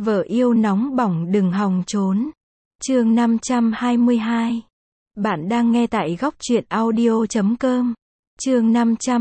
Vợ yêu nóng bỏng đừng hòng trốn. Chương 522. Bạn đang nghe tại góc truyện audio.com. Chương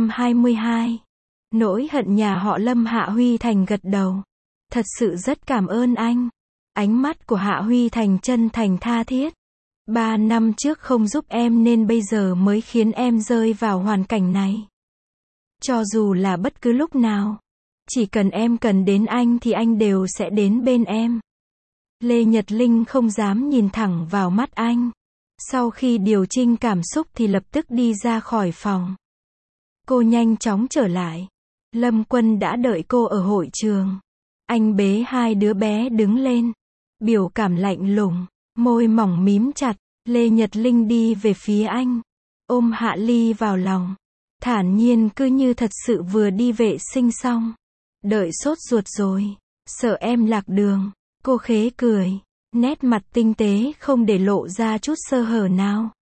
522. Nỗi hận nhà họ Lâm. Hạ Huy Thành gật đầu. Thật sự rất cảm ơn anh. Ánh mắt của Hạ Huy Thành chân thành tha thiết. 3 năm trước không giúp em nên bây giờ mới khiến em rơi vào hoàn cảnh này. Cho dù là bất cứ lúc nào, chỉ cần em cần đến anh thì anh đều sẽ đến bên em. Lê Nhật Linh không dám nhìn thẳng vào mắt anh. Sau khi điều chỉnh cảm xúc thì lập tức đi ra khỏi phòng. Cô nhanh chóng trở lại. Lâm Quân đã đợi cô ở hội trường. Anh bế hai đứa bé đứng lên. Biểu cảm lạnh lùng, môi mỏng mím chặt. Lê Nhật Linh đi về phía anh, ôm Hạ Ly vào lòng. Thản nhiên cứ như thật sự vừa đi vệ sinh xong. Đợi sốt ruột rồi, sợ em lạc đường. Cô khế cười, nét mặt tinh tế không để lộ ra chút sơ hở nào.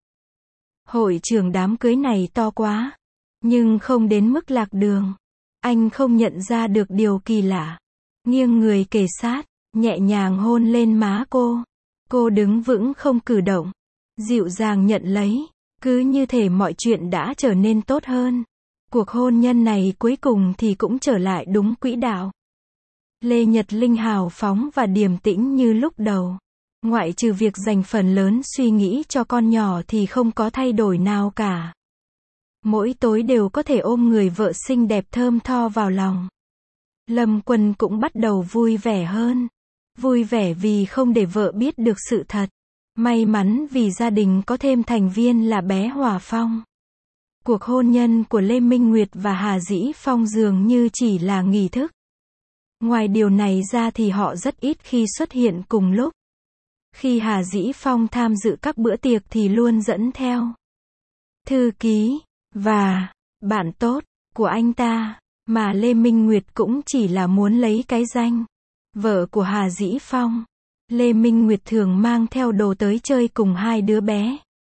Hội trường đám cưới này to quá, nhưng không đến mức lạc đường. Anh không nhận ra được điều kỳ lạ. Nghiêng người kề sát, nhẹ nhàng hôn lên má cô. Cô đứng vững không cử động, dịu dàng nhận lấy. Cứ như thể mọi chuyện đã trở nên tốt hơn. Cuộc hôn nhân này cuối cùng thì cũng trở lại đúng quỹ đạo. Lê Nhật Linh hào phóng và điềm tĩnh như lúc đầu. Ngoại trừ việc dành phần lớn suy nghĩ cho con nhỏ thì không có thay đổi nào cả. Mỗi tối đều có thể ôm người vợ xinh đẹp thơm tho vào lòng. Lâm Quân cũng bắt đầu vui vẻ hơn. Vui vẻ vì không để vợ biết được sự thật. May mắn vì gia đình có thêm thành viên là bé Hòa Phong. Cuộc hôn nhân của Lê Minh Nguyệt và Hà Dĩ Phong dường như chỉ là nghi thức. Ngoài điều này ra thì họ rất ít khi xuất hiện cùng lúc. Khi Hà Dĩ Phong tham dự các bữa tiệc thì luôn dẫn theo thư ký và bạn tốt của anh ta, mà Lê Minh Nguyệt cũng chỉ là muốn lấy cái danh vợ của Hà Dĩ Phong. Lê Minh Nguyệt thường mang theo đồ tới chơi cùng hai đứa bé.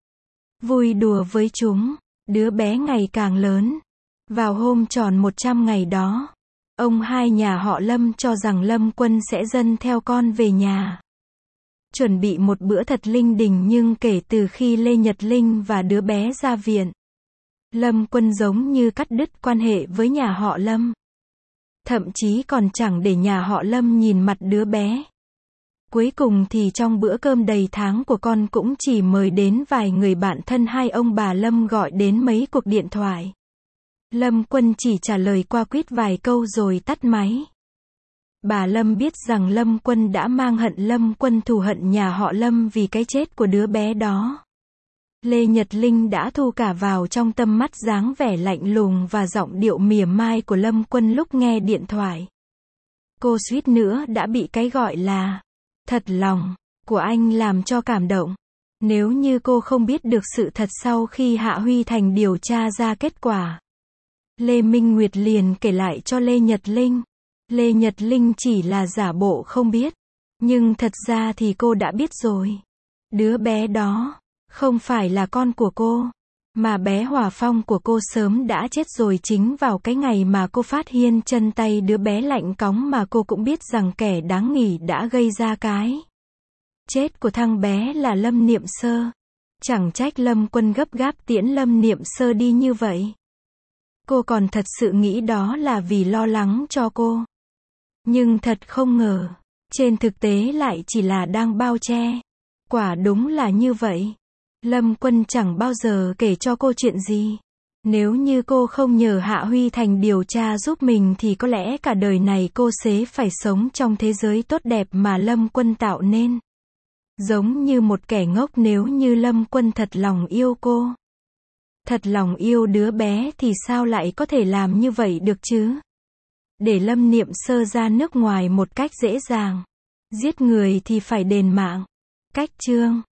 Vui đùa với chúng, đứa bé ngày càng lớn. Vào hôm tròn 100 ngày đó, ông hai nhà họ Lâm cho rằng Lâm Quân sẽ dâng theo con về nhà. Chuẩn bị một bữa thật linh đình, nhưng kể từ khi Lê Nhật Linh và đứa bé ra viện, Lâm Quân giống như cắt đứt quan hệ với nhà họ Lâm. Thậm chí còn chẳng để nhà họ Lâm nhìn mặt đứa bé. Cuối cùng thì trong bữa cơm đầy tháng của con cũng chỉ mời đến vài người bạn thân. Hai ông bà Lâm gọi đến mấy cuộc điện thoại. Lâm Quân chỉ trả lời qua quýt vài câu rồi tắt máy. Bà Lâm biết rằng Lâm Quân đã mang hận. Lâm Quân thù hận nhà họ Lâm vì cái chết của đứa bé đó. Lê Nhật Linh đã thu cả vào trong tâm mắt dáng vẻ lạnh lùng và giọng điệu mỉa mai của Lâm Quân lúc nghe điện thoại. Cô suýt nữa đã bị cái gọi là thật lòng của anh làm cho cảm động. Nếu như cô không biết được sự thật sau khi Hạ Huy Thành điều tra ra kết quả, Lê Minh Nguyệt liền kể lại cho Lê Nhật Linh. Lê Nhật Linh chỉ là giả bộ không biết, nhưng thật ra thì cô đã biết rồi. Đứa bé đó không phải là con của cô, mà bé Hòa Phong của cô sớm đã chết rồi. Chính vào cái ngày mà cô phát hiện chân tay đứa bé lạnh cóng mà cô cũng biết rằng kẻ đáng nghi đã gây ra cái chết của thằng bé là Lâm Niệm Sơ. Chẳng trách Lâm Quân gấp gáp tiễn Lâm Niệm Sơ đi như vậy. Cô còn thật sự nghĩ đó là vì lo lắng cho cô. Nhưng thật không ngờ, trên thực tế lại chỉ là đang bao che. Quả đúng là như vậy. Lâm Quân chẳng bao giờ kể cho cô chuyện gì. Nếu như cô không nhờ Hạ Huy Thành điều tra giúp mình thì có lẽ cả đời này cô sẽ phải sống trong thế giới tốt đẹp mà Lâm Quân tạo nên. Giống như một kẻ ngốc. Nếu như Lâm Quân thật lòng yêu cô, thật lòng yêu đứa bé thì sao lại có thể làm như vậy được chứ? Để Lâm Niệm Sơ ra nước ngoài một cách dễ dàng. Giết người thì phải đền mạng. Cách chương